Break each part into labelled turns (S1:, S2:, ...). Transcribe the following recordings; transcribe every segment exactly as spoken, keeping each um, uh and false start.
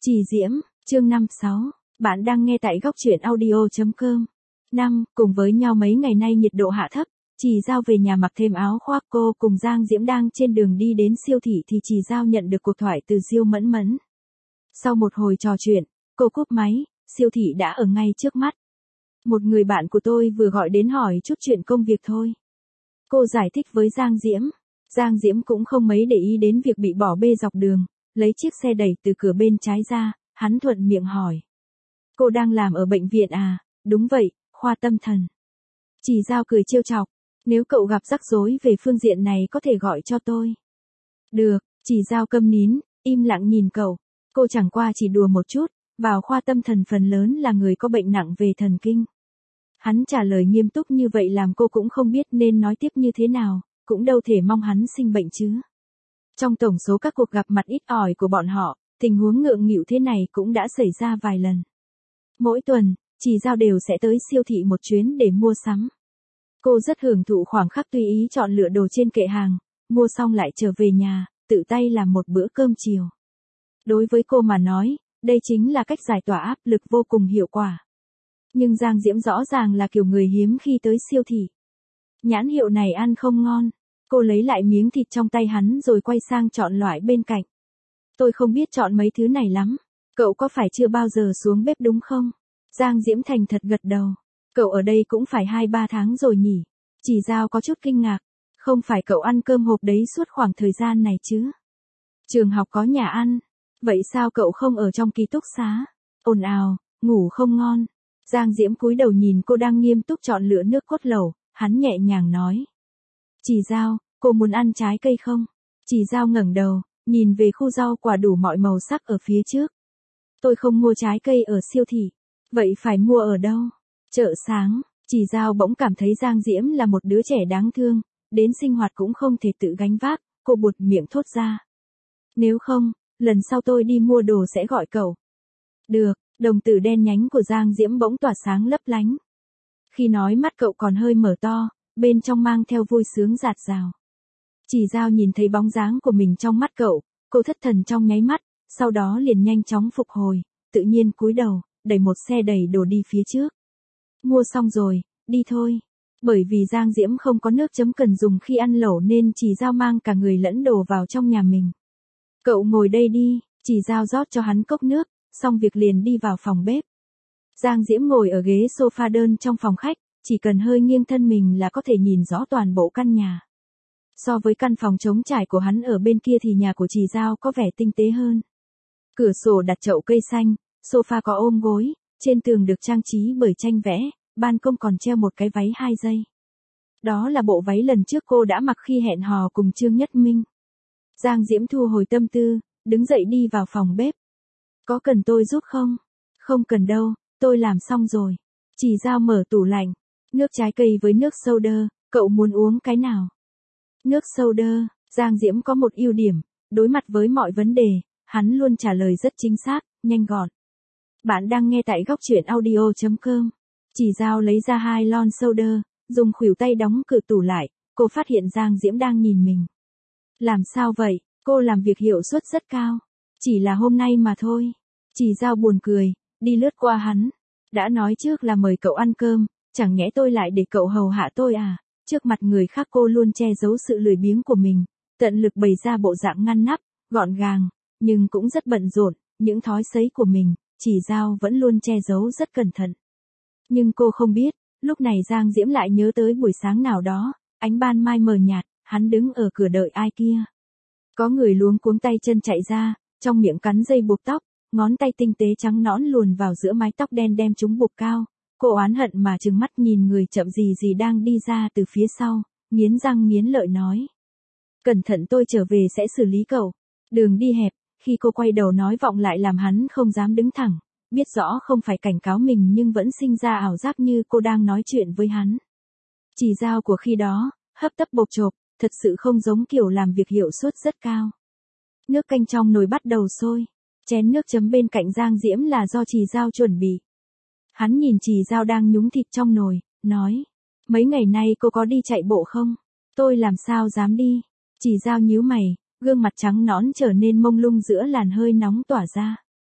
S1: Chỉ Diễm, chương năm sáu. Bạn đang nghe tại góc truyện audio chấm com. năm. Cùng với nhau mấy ngày nay nhiệt độ hạ thấp, Chỉ Giao về nhà mặc thêm áo khoác. Cô cùng Giang Diễm đang trên đường đi đến siêu thị thì Chỉ Giao nhận được cuộc thoại từ Diêu Mẫn Mẫn. Sau một hồi trò chuyện, cô cúp máy, siêu thị đã ở ngay trước mắt. Một người bạn của tôi vừa gọi đến hỏi chút chuyện công việc thôi. Cô giải thích với Giang Diễm. Giang Diễm cũng không mấy để ý đến việc bị bỏ bê dọc đường, lấy chiếc xe đẩy từ cửa bên trái ra, hắn thuận miệng hỏi. Cô đang làm ở bệnh viện à? Đúng vậy, khoa tâm thần. Chỉ Giao cười trêu chọc, nếu cậu gặp rắc rối về phương diện này có thể gọi cho tôi. Được, Chỉ Giao câm nín, im lặng nhìn cậu. Cô chẳng qua chỉ đùa một chút, vào khoa tâm thần phần lớn là người có bệnh nặng về thần kinh. Hắn trả lời nghiêm túc như vậy làm cô cũng không biết nên nói tiếp như thế nào, cũng đâu thể mong hắn sinh bệnh chứ. Trong tổng số các cuộc gặp mặt ít ỏi của bọn họ, tình huống ngượng nghịu thế này cũng đã xảy ra vài lần. Mỗi tuần, Chỉ Giao đều sẽ tới siêu thị một chuyến để mua sắm. Cô rất hưởng thụ khoảng khắc tùy ý chọn lựa đồ trên kệ hàng, mua xong lại trở về nhà, tự tay làm một bữa cơm chiều. Đối với cô mà nói, đây chính là cách giải tỏa áp lực vô cùng hiệu quả. Nhưng Giang Diễm rõ ràng là kiểu người hiếm khi tới siêu thị. Nhãn hiệu này ăn không ngon. Cô lấy lại miếng thịt trong tay hắn rồi quay sang chọn loại bên cạnh. Tôi không biết chọn mấy thứ này lắm. Cậu có phải chưa bao giờ xuống bếp đúng không? Giang Diễm thành thật gật đầu. Cậu ở đây cũng phải hai ba tháng rồi nhỉ? Chỉ Giao có chút kinh ngạc. Không phải cậu ăn cơm hộp đấy suốt khoảng thời gian này chứ? Trường học có nhà ăn. Vậy sao cậu không ở trong ký túc xá? Ồn ào, ngủ không ngon. Giang Diễm cúi đầu nhìn cô đang nghiêm túc chọn lựa nước cốt lẩu, hắn nhẹ nhàng nói. Chỉ Giao, cô muốn ăn trái cây không? Chỉ Giao ngẩng đầu, nhìn về khu rau quả đủ mọi màu sắc ở phía trước. Tôi không mua trái cây ở siêu thị. Vậy phải mua ở đâu? Chợ sáng. Chỉ Giao bỗng cảm thấy Giang Diễm là một đứa trẻ đáng thương, đến sinh hoạt cũng không thể tự gánh vác, cô buột miệng thốt ra. Nếu không, lần sau tôi đi mua đồ sẽ gọi cậu. Được, đồng tử đen nhánh của Giang Diễm bỗng tỏa sáng lấp lánh. Khi nói mắt cậu còn hơi mở to, bên trong mang theo vui sướng rạt rào. Chỉ Giao nhìn thấy bóng dáng của mình trong mắt cậu, cô thất thần trong nháy mắt, sau đó liền nhanh chóng phục hồi, tự nhiên cúi đầu, đẩy một xe đầy đồ đi phía trước. Mua xong rồi, đi thôi. Bởi vì Giang Diễm không có nước chấm cần dùng khi ăn lẩu nên Chỉ Giao mang cả người lẫn đồ vào trong nhà mình. Cậu ngồi đây đi, Chỉ Giao rót cho hắn cốc nước, xong việc liền đi vào phòng bếp. Giang Diễm ngồi ở ghế sofa đơn trong phòng khách, chỉ cần hơi nghiêng thân mình là có thể nhìn rõ toàn bộ căn nhà. So với căn phòng trống trải của hắn ở bên kia thì nhà của Chỉ Giao có vẻ tinh tế hơn. Cửa sổ đặt chậu cây xanh, sofa có ôm gối, trên tường được trang trí bởi tranh vẽ, ban công còn treo một cái váy hai dây. Đó là bộ váy lần trước cô đã mặc khi hẹn hò cùng Trương Nhất Minh. Giang Diễm thu hồi tâm tư, đứng dậy đi vào phòng bếp. Có cần tôi giúp không? Không cần đâu, tôi làm xong rồi. Chỉ Giao mở tủ lạnh. Nước trái cây với nước soda, cậu muốn uống cái nào? Nước soda. Giang Diễm có một ưu điểm, đối mặt với mọi vấn đề, hắn luôn trả lời rất chính xác, nhanh gọn. Bạn đang nghe tại góc truyện audio chấm com. Chỉ Giao lấy ra hai lon soda, dùng khuỷu tay đóng cửa tủ lại, cô phát hiện Giang Diễm đang nhìn mình. Làm sao vậy? Cô làm việc hiệu suất rất cao. Chỉ là hôm nay mà thôi. Chỉ Giao buồn cười, đi lướt qua hắn. Đã nói trước là mời cậu ăn cơm, chẳng nhẽ tôi lại để cậu hầu hạ tôi à? Trước mặt người khác cô luôn che giấu sự lười biếng của mình, tận lực bày ra bộ dạng ngăn nắp, gọn gàng, nhưng cũng rất bận rộn, những thói xấy của mình, Chỉ Giao vẫn luôn che giấu rất cẩn thận. Nhưng cô không biết, lúc này Giang Diễm lại nhớ tới buổi sáng nào đó, ánh ban mai mờ nhạt, hắn đứng ở cửa đợi ai kia. Có người luống cuống tay chân chạy ra, trong miệng cắn dây buộc tóc, ngón tay tinh tế trắng nõn luồn vào giữa mái tóc đen đem chúng buộc cao. Cô oán hận mà trừng mắt nhìn người chậm gì gì đang đi ra từ phía sau, nghiến răng nghiến lợi nói. Cẩn thận tôi trở về sẽ xử lý cậu. Đường đi hẹp, khi cô quay đầu nói vọng lại làm hắn không dám đứng thẳng, biết rõ không phải cảnh cáo mình nhưng vẫn sinh ra ảo giác như cô đang nói chuyện với hắn. Chỉ Giao của khi đó, hấp tấp bộp chộp, thật sự không giống kiểu làm việc hiệu suất rất cao. Nước canh trong nồi bắt đầu sôi, chén nước chấm bên cạnh Giang Diễm là do Chỉ Giao chuẩn bị. Hắn nhìn Chỉ Giao đang nhúng thịt trong nồi, nói, mấy ngày nay cô có đi chạy bộ không? Tôi làm sao dám đi? Chỉ Giao nhíu mày, gương mặt trắng nõn trở nên mông lung giữa làn hơi nóng tỏa ra.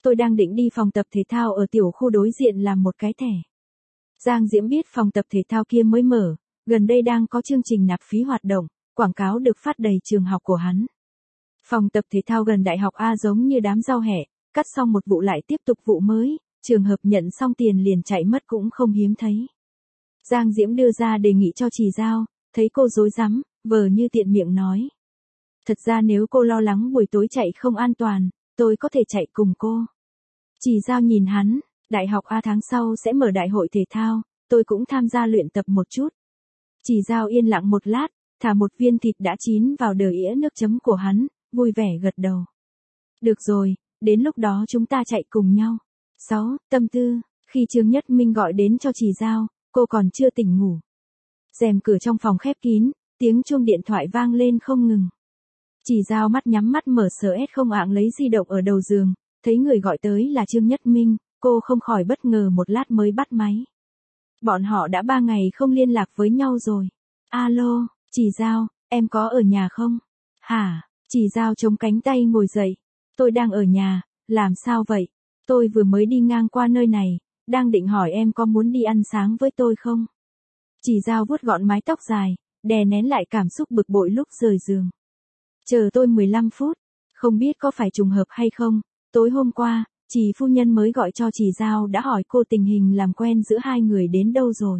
S1: tôi đang định đi phòng tập thể thao ở tiểu khu đối diện làm một cái thẻ. Giang Diễm biết phòng tập thể thao kia mới mở, gần đây đang có chương trình nạp phí hoạt động, quảng cáo được phát đầy trường học của hắn. Phòng tập thể thao gần đại học A giống như đám rau hẹ, cắt xong một vụ lại tiếp tục vụ mới, trường hợp nhận xong tiền liền chạy mất cũng không hiếm thấy. Giang Diễm đưa ra đề nghị cho Trì Giao, thấy cô rối rắm, vờ như tiện miệng nói. Thật ra nếu cô lo lắng buổi tối chạy không an toàn, tôi có thể chạy cùng cô. Trì Giao nhìn hắn, đại học A tháng sau sẽ mở đại hội thể thao, tôi cũng tham gia luyện tập một chút. Trì Giao yên lặng một lát, thả một viên thịt đã chín vào đờ ĩa nước chấm của hắn, vui vẻ gật đầu. Được rồi, đến lúc đó chúng ta chạy cùng nhau. sáu. Tâm tư, khi Trương Nhất Minh gọi đến cho Trì Giao, cô còn chưa tỉnh ngủ. Rèm cửa trong phòng khép kín, tiếng chuông điện thoại vang lên không ngừng. Trì Giao mắt nhắm mắt mở sờ ét không ạng lấy di động ở đầu giường, thấy người gọi tới là Trương Nhất Minh, cô không khỏi bất ngờ một lát mới bắt máy. Bọn họ đã ba ngày không liên lạc với nhau rồi. Alo, Trì Giao, em có ở nhà không? Hả? Trì Giao chống cánh tay ngồi dậy. Tôi đang ở nhà, làm sao vậy? Tôi vừa mới đi ngang qua nơi này, đang định hỏi em có muốn đi ăn sáng với tôi không? Trì Giao vuốt gọn mái tóc dài, đè nén lại cảm xúc bực bội lúc rời giường. Chờ tôi mười lăm phút, không biết có phải trùng hợp hay không, tối hôm qua, Trì phu nhân mới gọi cho Trì Giao đã hỏi cô tình hình làm quen giữa hai người đến đâu rồi.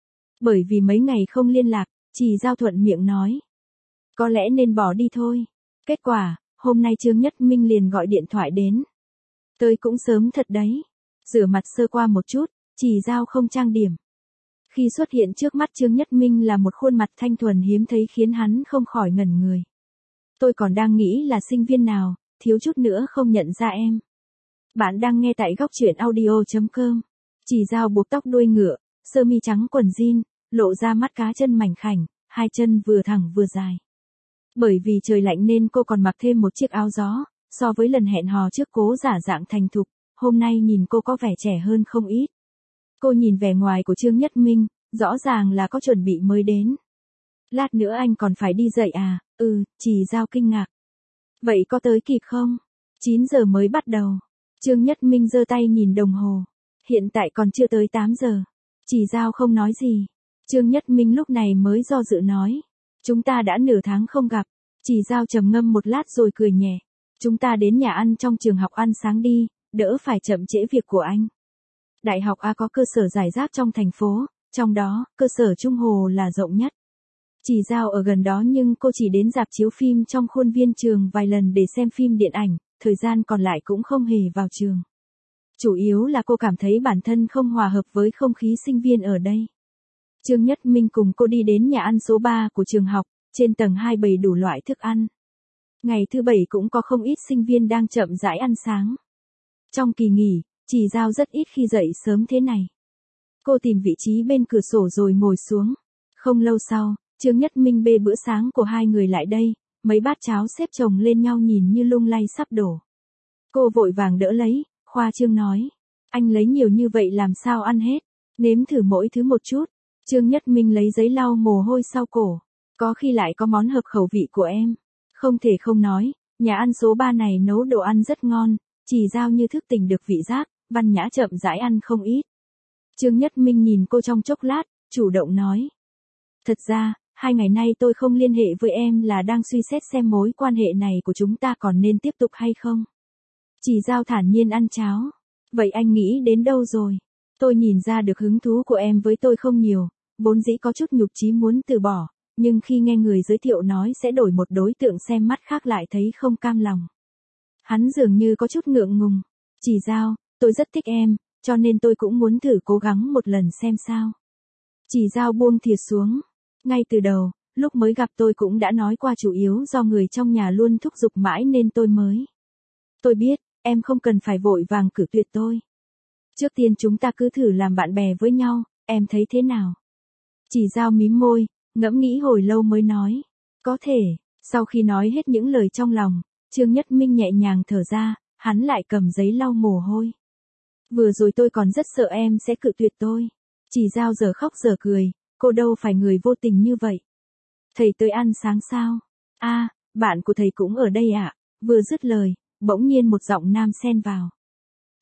S1: Bởi vì mấy ngày không liên lạc, Trì Giao thuận miệng nói. Có lẽ nên bỏ đi thôi. Kết quả, hôm nay Trương Nhất Minh liền gọi điện thoại đến. Tới cũng sớm thật đấy. Rửa mặt sơ qua một chút, Trì Giao không trang điểm. Khi xuất hiện trước mắt Trương Nhất Minh là một khuôn mặt thanh thuần hiếm thấy khiến hắn không khỏi ngẩn người. Tôi còn đang nghĩ là sinh viên nào, thiếu chút nữa không nhận ra em. Bạn đang nghe tại góc truyện audio chấm com. Trì Giao buộc tóc đuôi ngựa, sơ mi trắng quần jean, lộ ra mắt cá chân mảnh khảnh, hai chân vừa thẳng vừa dài. Bởi vì trời lạnh nên cô còn mặc thêm một chiếc áo gió, so với lần hẹn hò trước cố giả dạng thành thục, hôm nay nhìn cô có vẻ trẻ hơn không ít. Cô nhìn vẻ ngoài của Trương Nhất Minh, rõ ràng là có chuẩn bị mới đến. Lát nữa anh còn phải đi dậy à? Ừ, Trì Giao kinh ngạc. Vậy có tới kịp không? chín giờ mới bắt đầu. Trương Nhất Minh giơ tay nhìn đồng hồ. Hiện tại còn chưa tới tám giờ. Trì Giao không nói gì. Trương Nhất Minh lúc này mới do dự nói. Chúng ta đã nửa tháng không gặp. Trì Giao trầm ngâm một lát rồi cười nhẹ. Chúng ta đến nhà ăn trong trường học ăn sáng đi, đỡ phải chậm trễ việc của anh. Đại học A có cơ sở rải rác trong thành phố, trong đó, cơ sở Trung Hồ là rộng nhất. Trì Giao ở gần đó nhưng cô chỉ đến rạp chiếu phim trong khuôn viên trường vài lần để xem phim điện ảnh, thời gian còn lại cũng không hề vào trường. Chủ yếu là cô cảm thấy bản thân không hòa hợp với không khí sinh viên ở đây. Trương Nhất Minh cùng cô đi đến nhà ăn số ba của trường học, trên tầng hai bày đủ loại thức ăn. Ngày thứ bảy cũng có không ít sinh viên đang chậm rãi ăn sáng. Trong kỳ nghỉ, Trì Giao rất ít khi dậy sớm thế này. Cô tìm vị trí bên cửa sổ rồi ngồi xuống. Không lâu sau, Trương Nhất Minh bê bữa sáng của hai người lại đây, mấy bát cháo xếp chồng lên nhau nhìn như lung lay sắp đổ. Cô vội vàng đỡ lấy, khoa trương nói. Anh lấy nhiều như vậy làm sao ăn hết, nếm thử mỗi thứ một chút. Trương Nhất Minh lấy giấy lau mồ hôi sau cổ. Có khi lại có món hợp khẩu vị của em. Không thể không nói, nhà ăn số ba này nấu đồ ăn rất ngon, Trì Giao như thức tỉnh được vị giác, văn nhã chậm rãi ăn không ít. Trương Nhất Minh nhìn cô trong chốc lát, chủ động nói. Thật ra, hai ngày nay tôi không liên hệ với em là đang suy xét xem mối quan hệ này của chúng ta còn nên tiếp tục hay không. Trì Giao thản nhiên ăn cháo. Vậy anh nghĩ đến đâu rồi? Tôi nhìn ra được hứng thú của em với tôi không nhiều, vốn dĩ có chút nhục chí muốn từ bỏ, nhưng khi nghe người giới thiệu nói sẽ đổi một đối tượng xem mắt khác lại thấy không cam lòng. Hắn dường như có chút ngượng ngùng. Trì Giao, tôi rất thích em, cho nên tôi cũng muốn thử cố gắng một lần xem sao. Trì Giao buông thìa xuống. Ngay từ đầu, lúc mới gặp tôi cũng đã nói qua chủ yếu do người trong nhà luôn thúc giục mãi nên tôi mới. Tôi biết, em không cần phải vội vàng cử tuyệt tôi. Trước tiên chúng ta cứ thử làm bạn bè với nhau, em thấy thế nào? Trì Giao mím môi, ngẫm nghĩ hồi lâu mới nói. Có thể. Sau khi nói hết những lời trong lòng, Trương Nhất Minh nhẹ nhàng thở ra, hắn lại cầm giấy lau mồ hôi. Vừa rồi tôi còn rất sợ em sẽ cự tuyệt tôi. Trì Giao giờ khóc giờ cười, cô đâu phải người vô tình như vậy. Thầy tới ăn sáng sao? A, à, bạn của thầy cũng ở đây ạ. À? Vừa dứt lời, bỗng nhiên một giọng nam xen vào.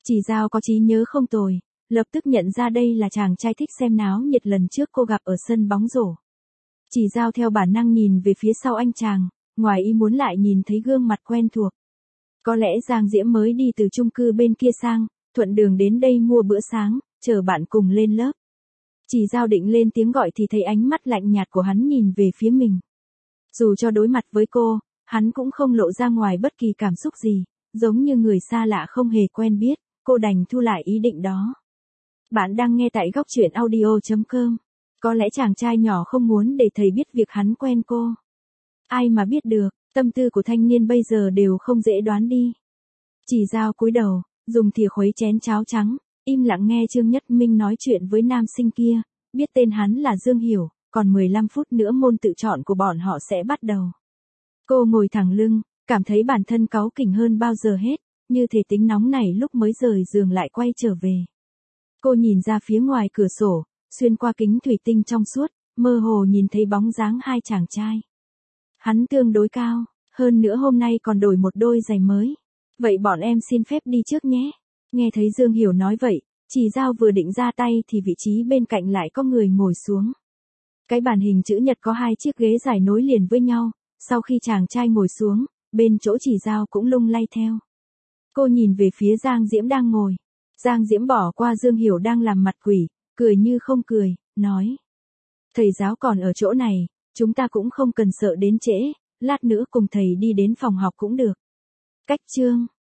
S1: Chỉ Giao có trí nhớ không tồi, lập tức nhận ra đây là chàng trai thích xem náo nhiệt lần trước cô gặp ở sân bóng rổ. Chỉ Giao theo bản năng nhìn về phía sau anh chàng, ngoài ý muốn lại nhìn thấy gương mặt quen thuộc. Có lẽ Giang Diễm mới đi từ chung cư bên kia sang, thuận đường đến đây mua bữa sáng, chờ bạn cùng lên lớp. Chỉ Giao định lên tiếng gọi thì thấy ánh mắt lạnh nhạt của hắn nhìn về phía mình. Dù cho đối mặt với cô, hắn cũng không lộ ra ngoài bất kỳ cảm xúc gì, giống như người xa lạ không hề quen biết, cô đành thu lại ý định đó. Bạn đang nghe tại góc truyện audio chấm com. Có lẽ chàng trai nhỏ không muốn để thầy biết việc hắn quen cô. Ai mà biết được, tâm tư của thanh niên bây giờ đều không dễ đoán đi. Chỉ Giao cúi đầu, dùng thìa khuấy chén cháo trắng, im lặng nghe Trương Nhất Minh nói chuyện với nam sinh kia, biết tên hắn là Dương Hiểu, còn mười lăm phút nữa môn tự chọn của bọn họ sẽ bắt đầu. Cô ngồi thẳng lưng, cảm thấy bản thân cáu kỉnh hơn bao giờ hết, như thể tính nóng này lúc mới rời giường lại quay trở về. Cô nhìn ra phía ngoài cửa sổ, xuyên qua kính thủy tinh trong suốt, mơ hồ nhìn thấy bóng dáng hai chàng trai. Hắn tương đối cao, hơn nữa hôm nay còn đổi một đôi giày mới. Vậy bọn em xin phép đi trước nhé. Nghe thấy Dương Hiểu nói vậy, Chỉ Giao vừa định ra tay thì vị trí bên cạnh lại có người ngồi xuống. Cái bàn hình chữ nhật có hai chiếc ghế dài nối liền với nhau, sau khi chàng trai ngồi xuống, bên chỗ Chỉ Giao cũng lung lay theo. Cô nhìn về phía Giang Diễm đang ngồi. Giang Diễm bỏ qua Dương Hiểu đang làm mặt quỷ, cười như không cười, nói. Thầy giáo còn ở chỗ này, chúng ta cũng không cần sợ đến trễ, lát nữa cùng thầy đi đến phòng học cũng được. Cách chương